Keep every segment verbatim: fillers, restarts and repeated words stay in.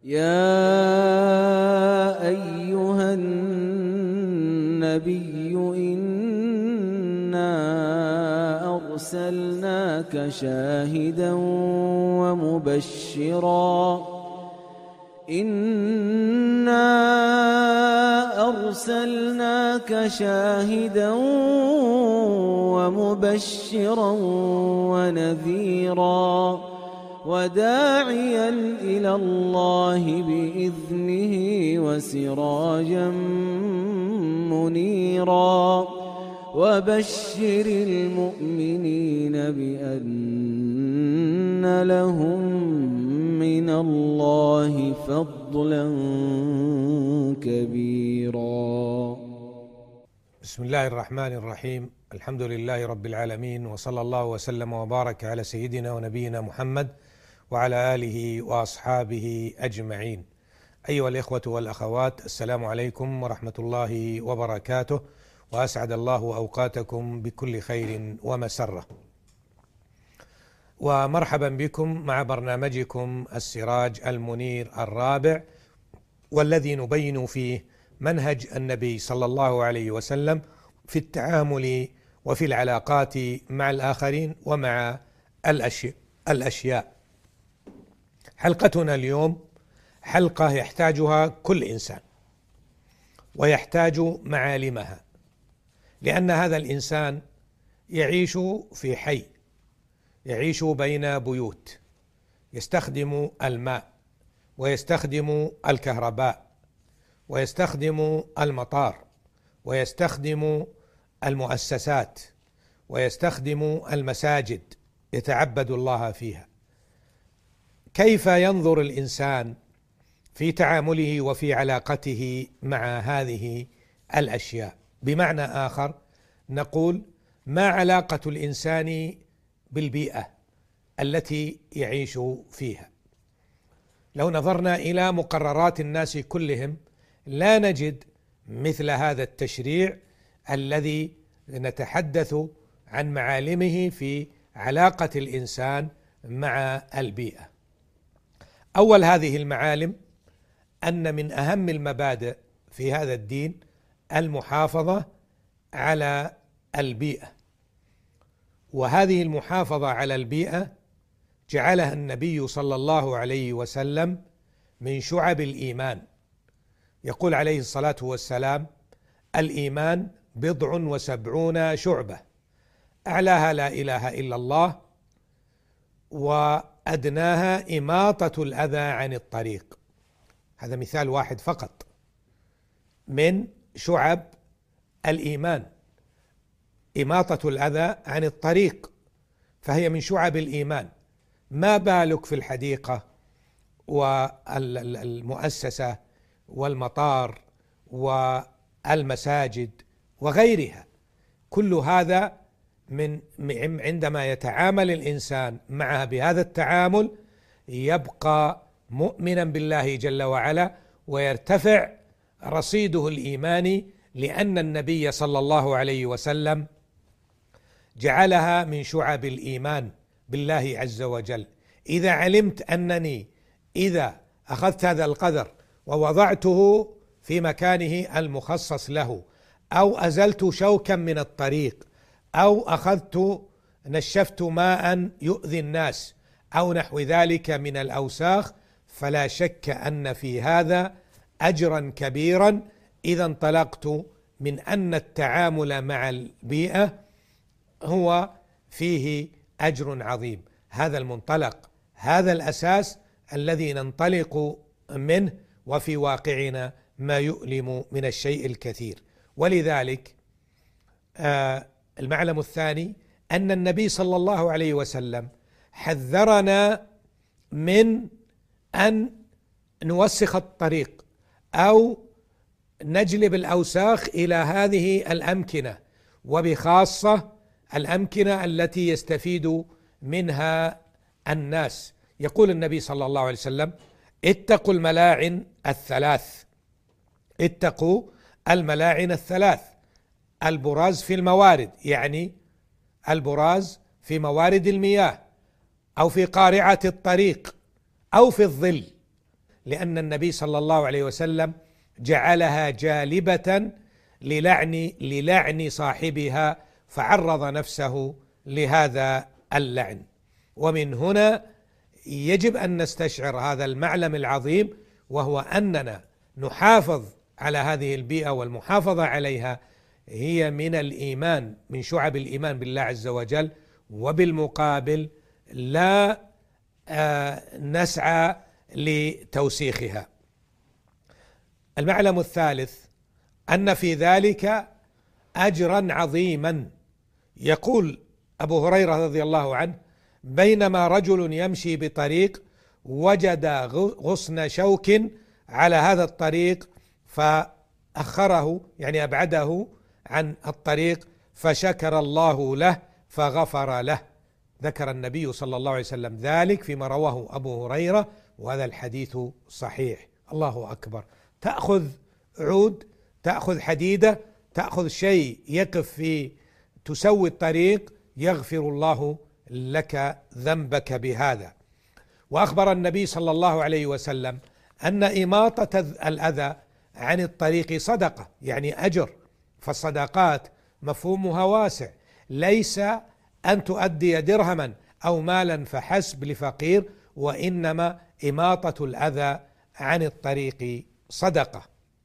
يا أيها النبي إنا أرسلناك شاهدا ومبشرا إنا أرسلناك شاهدا ومبشرا ونذيرا وداعيا إلى الله بإذنه وسراجا منيرا وبشر المؤمنين بأن لهم من الله فضلا كبيرا. بسم الله الرحمن الرحيم. الحمد لله رب العالمين، وصلى الله وسلم وبارك على سيدنا ونبينا محمد وعلى آله وأصحابه أجمعين. أيها الإخوة والأخوات، السلام عليكم ورحمة الله وبركاته، وأسعد الله أوقاتكم بكل خير ومسرة، ومرحبا بكم مع برنامجكم السراج المنير الرابع، والذي نبين فيه منهج النبي صلى الله عليه وسلم في التعامل وفي العلاقات مع الآخرين ومع الأشياء. حلقتنا اليوم حلقة يحتاجها كل إنسان ويحتاج معالمها، لأن هذا الإنسان يعيش في حي، يعيش بين بيوت، يستخدم الماء ويستخدم الكهرباء ويستخدم المطار ويستخدم المؤسسات ويستخدم المساجد، يتعبد الله فيها. كيف ينظر الإنسان في تعامله وفي علاقته مع هذه الأشياء؟ بمعنى آخر نقول: ما علاقة الإنسان بالبيئة التي يعيش فيها؟ لو نظرنا إلى مقررات الناس كلهم لا نجد مثل هذا التشريع الذي نتحدث عن معالمه في علاقة الإنسان مع البيئة. أول هذه المعالم أن من أهم المبادئ في هذا الدين المحافظة على البيئة، وهذه المحافظة على البيئة جعلها النبي صلى الله عليه وسلم من شعب الإيمان. يقول عليه الصلاة والسلام: الإيمان بضع وسبعون شعبة، أعلاها لا إله إلا الله، وأدناها إماطة الأذى عن الطريق. هذا مثال واحد فقط من شعب الإيمان، إماطة الأذى عن الطريق، فهي من شعب الإيمان. ما بالك في الحديقة والمؤسسة والمطار والمساجد وغيرها؟ كل هذا من عندما يتعامل الإنسان معها بهذا التعامل يبقى مؤمنا بالله جل وعلا، ويرتفع رصيده الإيماني، لأن النبي صلى الله عليه وسلم جعلها من شعب الإيمان بالله عز وجل. إذا علمت أنني إذا أخذت هذا القدر ووضعته في مكانه المخصص له، أو أزلت شوكا من الطريق، أو أخذت نشفت ماء يؤذي الناس أو نحو ذلك من الأوساخ، فلا شك أن في هذا أجرا كبيرا. إذا انطلقت من أن التعامل مع البيئة هو فيه أجر عظيم. هذا المنطلق، هذا الأساس الذي ننطلق منه، وفي واقعنا ما يؤلم من الشيء الكثير. ولذلك آه المعلم الثاني أن النبي صلى الله عليه وسلم حذرنا من أن نوسخ الطريق أو نجلب الأوساخ إلى هذه الأمكنة، وبخاصة الأمكنة التي يستفيد منها الناس. يقول النبي صلى الله عليه وسلم: اتقوا الملاعن الثلاث. اتقوا الملاعن الثلاث. البراز في الموارد، يعني البراز في موارد المياه، أو في قارعة الطريق، أو في الظل. لأن النبي صلى الله عليه وسلم جعلها جالبة للعن للعن صاحبها، فعرض نفسه لهذا اللعن. ومن هنا يجب أن نستشعر هذا المعلم العظيم، وهو أننا نحافظ على هذه البيئة، والمحافظة عليها هي من الإيمان، من شعب الإيمان بالله عز وجل. وبالمقابل لا نسعى لتوسيخها. المعلم الثالث أن في ذلك أجرا عظيما. يقول أبو هريرة رضي الله عنه: بينما رجل يمشي بطريق وجد غصن شوك على هذا الطريق فأخره، يعني أبعده عن الطريق، فشكر الله له فغفر له. ذكر النبي صلى الله عليه وسلم ذلك فيما رواه أبو هريرة، وهذا الحديث صحيح. الله أكبر. تأخذ عود، تأخذ حديدة، تأخذ شيء يقف في تسوي الطريق، يغفر الله لك ذنبك بهذا. وأخبر النبي صلى الله عليه وسلم أن إماطة الأذى عن الطريق صدقة، يعني أجر. فالصدقات مفهومها واسع، ليس أن تؤدي درهما أو مالا فحسب لفقير، وإنما إماطة الأذى عن الطريق صدقة.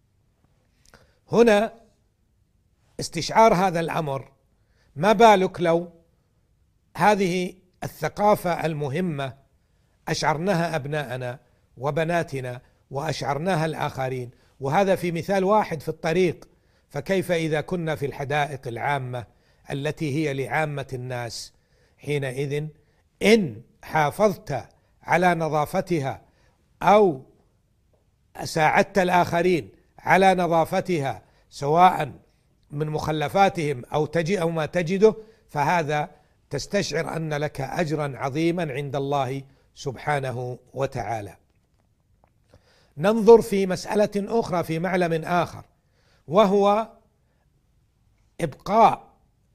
هنا استشعار هذا الأمر، ما بالك لو هذه الثقافة المهمة أشعرناها أبناءنا وبناتنا وأشعرناها الآخرين، وهذا في مثال واحد في الطريق، فكيف إذا كنا في الحدائق العامة التي هي لعامة الناس؟ حينئذ إن حافظت على نظافتها أو ساعدت الآخرين على نظافتها، سواء من مخلفاتهم أو تجي أو ما تجده، فهذا تستشعر أن لك أجرا عظيما عند الله سبحانه وتعالى. ننظر في مسألة أخرى، في معلم آخر، وهو إبقاء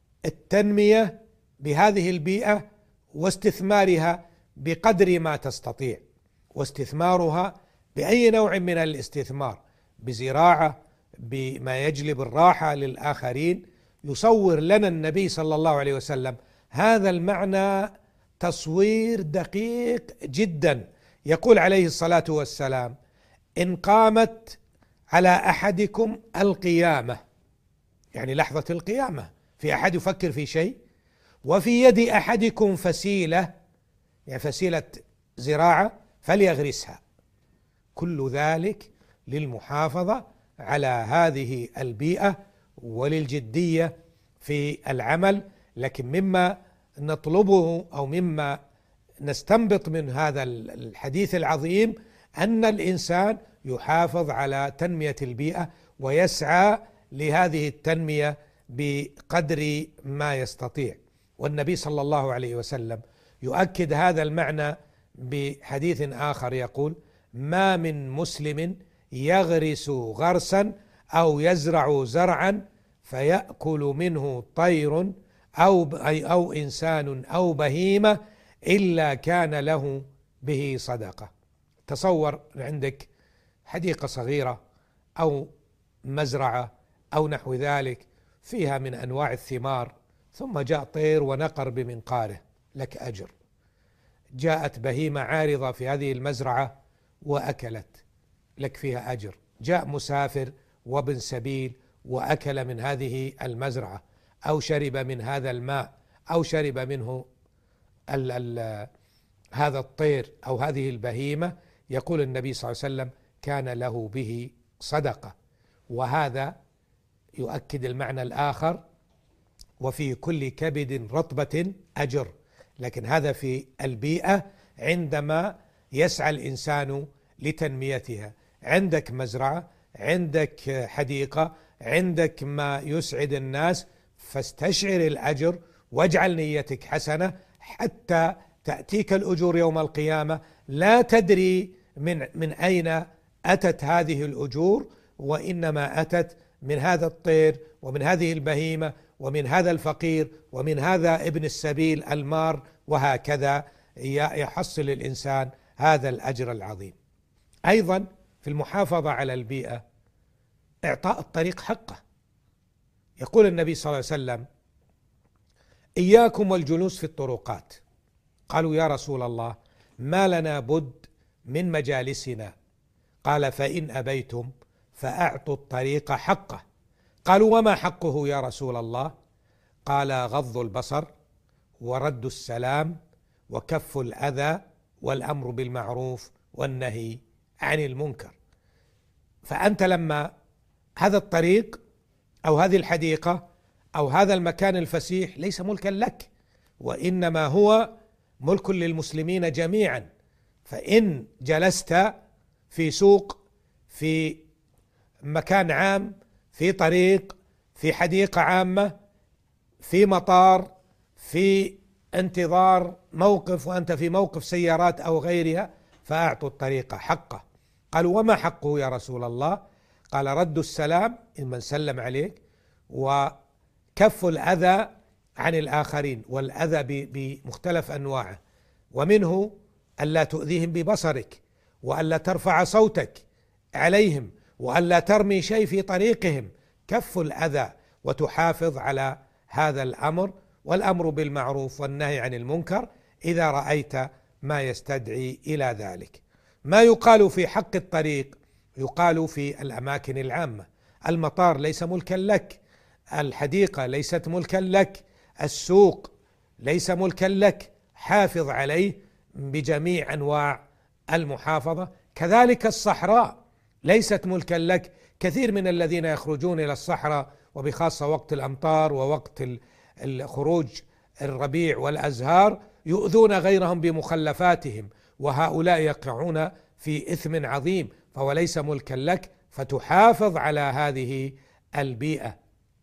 التنمية بهذه البيئة واستثمارها بقدر ما تستطيع، واستثمارها بأي نوع من الاستثمار، بزراعة، بما يجلب الراحة للآخرين. يصور لنا النبي صلى الله عليه وسلم هذا المعنى تصوير دقيق جدا. يقول عليه الصلاة والسلام: إن قامت على أحدكم القيامة، يعني لحظة القيامة، في أحد يفكر في شيء، وفي يد أحدكم فسيلة، يعني فسيلة زراعة، فليغرسها. كل ذلك للمحافظة على هذه البيئة وللجدية في العمل. لكن مما نطلبه أو مما نستنبط من هذا الحديث العظيم أن الإنسان يحافظ على تنمية البيئة ويسعى لهذه التنمية بقدر ما يستطيع. والنبي صلى الله عليه وسلم يؤكد هذا المعنى بحديث آخر، يقول: ما من مسلم يغرس غرسا أو يزرع زرعا فيأكل منه طير أو أي أو إنسان أو بهيمة إلا كان له به صدقة. تصور عندك حديقة صغيرة أو مزرعة أو نحو ذلك فيها من أنواع الثمار، ثم جاء طير ونقر بمنقاره، لك أجر. جاءت بهيمة عارضة في هذه المزرعة وأكلت، لك فيها أجر. جاء مسافر وابن سبيل وأكل من هذه المزرعة، أو شرب من هذا الماء، أو شرب منه ال ال هذا الطير أو هذه البهيمة، يقول النبي صلى الله عليه وسلم: كان له به صدقة. وهذا يؤكد المعنى الآخر: وفي كل كبد رطبة أجر. لكن هذا في البيئة عندما يسعى الإنسان لتنميتها. عندك مزرعة، عندك حديقة، عندك ما يسعد الناس، فاستشعر الأجر واجعل نيتك حسنة حتى تأتيك الأجور يوم القيامة. لا تدري من من أين أتت هذه الأجور، وإنما أتت من هذا الطير ومن هذه البهيمة ومن هذا الفقير ومن هذا ابن السبيل المار، وهكذا يحصل الإنسان هذا الأجر العظيم. أيضا في المحافظة على البيئة إعطاء الطريق حقه. يقول النبي صلى الله عليه وسلم: إياكم والجلوس في الطرقات. قالوا: يا رسول الله، ما لنا بد من مجالسنا. قال: فإن أبيتم فأعطوا الطريق حقه. قالوا: وما حقه يا رسول الله؟ قال: غض البصر، ورد السلام، وكف الأذى، والأمر بالمعروف، والنهي عن المنكر. فأنت لما هذا الطريق أو هذه الحديقة أو هذا المكان الفسيح ليس ملكا لك، وإنما هو ملك للمسلمين جميعا. فإن جلست في سوق، في مكان عام، في طريق، في حديقة عامة، في مطار، في انتظار موقف وأنت في موقف سيارات أو غيرها، فأعطوا الطريق حقه. قالوا: وما حقه يا رسول الله؟ قال: رد السلام إن من سلم عليك، وكف الأذى عن الآخرين، والأذى بمختلف أنواعه، ومنه ألا تؤذيهم ببصرك، وألا ترفع صوتك عليهم، وألا ترمي شيء في طريقهم. كف الأذى وتحافظ على هذا الأمر، والأمر بالمعروف والنهي عن المنكر إذا رأيت ما يستدعي إلى ذلك. ما يقال في حق الطريق يقال في الأماكن العامة. المطار ليس ملكا لك، الحديقة ليست ملكا لك، السوق ليس ملكا لك، حافظ عليه بجميع أنواع المحافظة. كذلك الصحراء ليست ملكا لك. كثير من الذين يخرجون إلى الصحراء، وبخاصة وقت الأمطار ووقت الخروج الربيع والأزهار، يؤذون غيرهم بمخلفاتهم، وهؤلاء يقعون في إثم عظيم، فهو ليس ملكا لك، فتحافظ على هذه البيئة.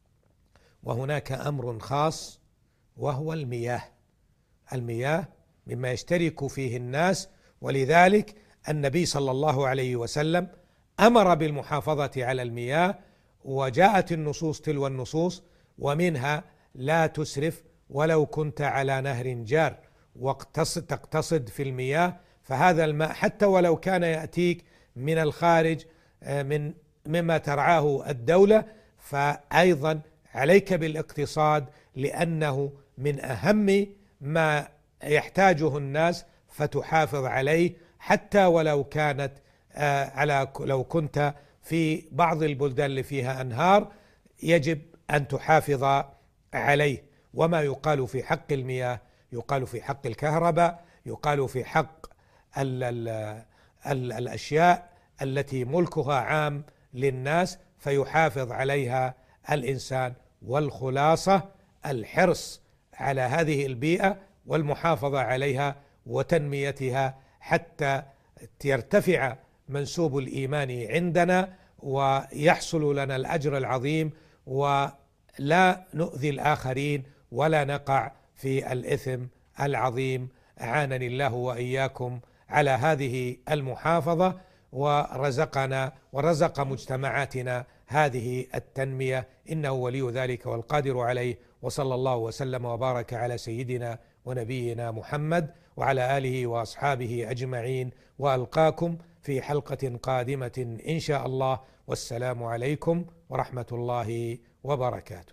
وهناك أمر خاص وهو المياه. المياه مما يشترك فيه الناس، ولذلك النبي صلى الله عليه وسلم أمر بالمحافظة على المياه، وجاءت النصوص تلو النصوص، ومنها: لا تسرف ولو كنت على نهر جار، واقتصد تقتصد في المياه، فهذا الماء حتى ولو كان يأتيك من الخارج من مما ترعاه الدولة، فأيضا عليك بالاقتصاد، لأنه من أهم ما يحتاجه الناس، فتحافظ عليه حتى ولو كانت على لو كنت في بعض البلدان اللي فيها أنهار، يجب أن تحافظ عليه. وما يقال في حق المياه يقال في حق الكهرباء، يقال في حق ال ال ال الأشياء التي ملكها عام للناس، فيحافظ عليها الإنسان. والخلاصة الحرص على هذه البيئة والمحافظة عليها وتنميتها حتى يرتفع منسوب الإيمان عندنا، ويحصل لنا الأجر العظيم، ولا نؤذي الآخرين ولا نقع في الإثم العظيم. أعانني الله وإياكم على هذه المحافظة، ورزقنا ورزق مجتمعاتنا هذه التنمية، إنه ولي ذلك والقادر عليه. وصلى الله وسلم وبارك على سيدنا ونبينا محمد وعلى آله وأصحابه أجمعين، وألقاكم في حلقة قادمة إن شاء الله، والسلام عليكم ورحمة الله وبركاته.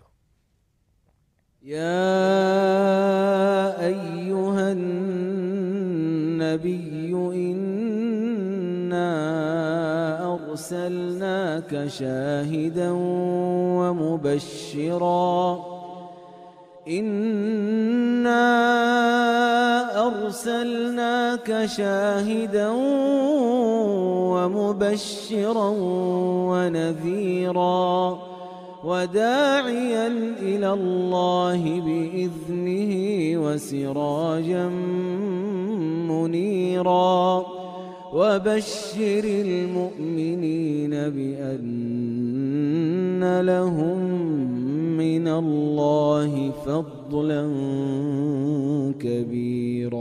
يا أيها النبي إنا أرسلناك شاهدا ومبشرا إنا أرسلناك شاهدا ومبشرا ونذيرا وداعيا إلى الله بإذنه وسراجا منيرا وبشر المؤمنين بأن لهم من الله فضلا كبيرا.